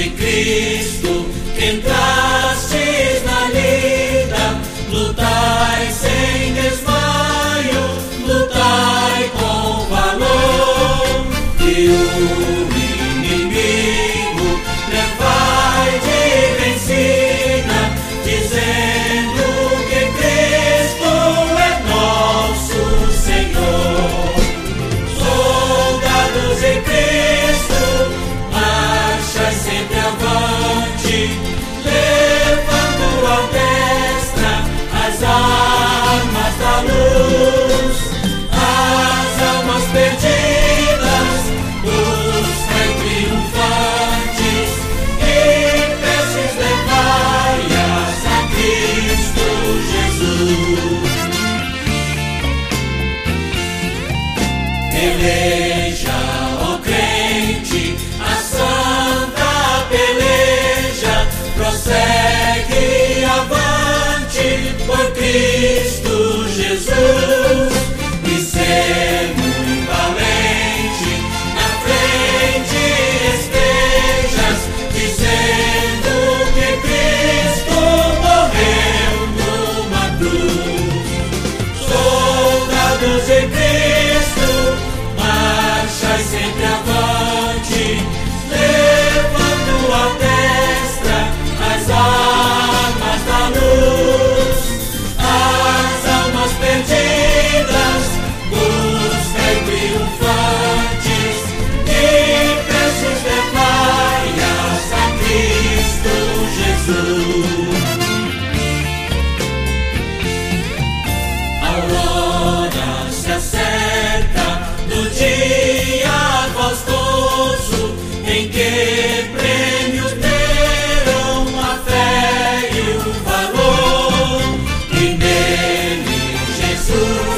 em Cristo, que entrastes na lida, lutai sem desmaio, lutai com valor, e o inimigo levai de vencida, dizendo que Cristo é nosso Senhor. Soldados em Cristo, marchai sempre avante, levando à destra as armas da luz, as almas perdidas, buscai triunfantes, e peças levai-as a Cristo Jesus. Peleja, ó crente, a santa peleja, prossegue avante por Cristo Jesus, e ser muito valente, na frente estejas, dizendo que Cristo morreu numa cruz. Soldados em Cristo, marchai sempre avante, levando à destra as armas da luz, as almas perdidas, buscai triunfantes, e preces levai-as a Cristo Jesus. A aurora se acerca do dia gostoso, em que prêmios terão a fé e o valor, e nele Jesus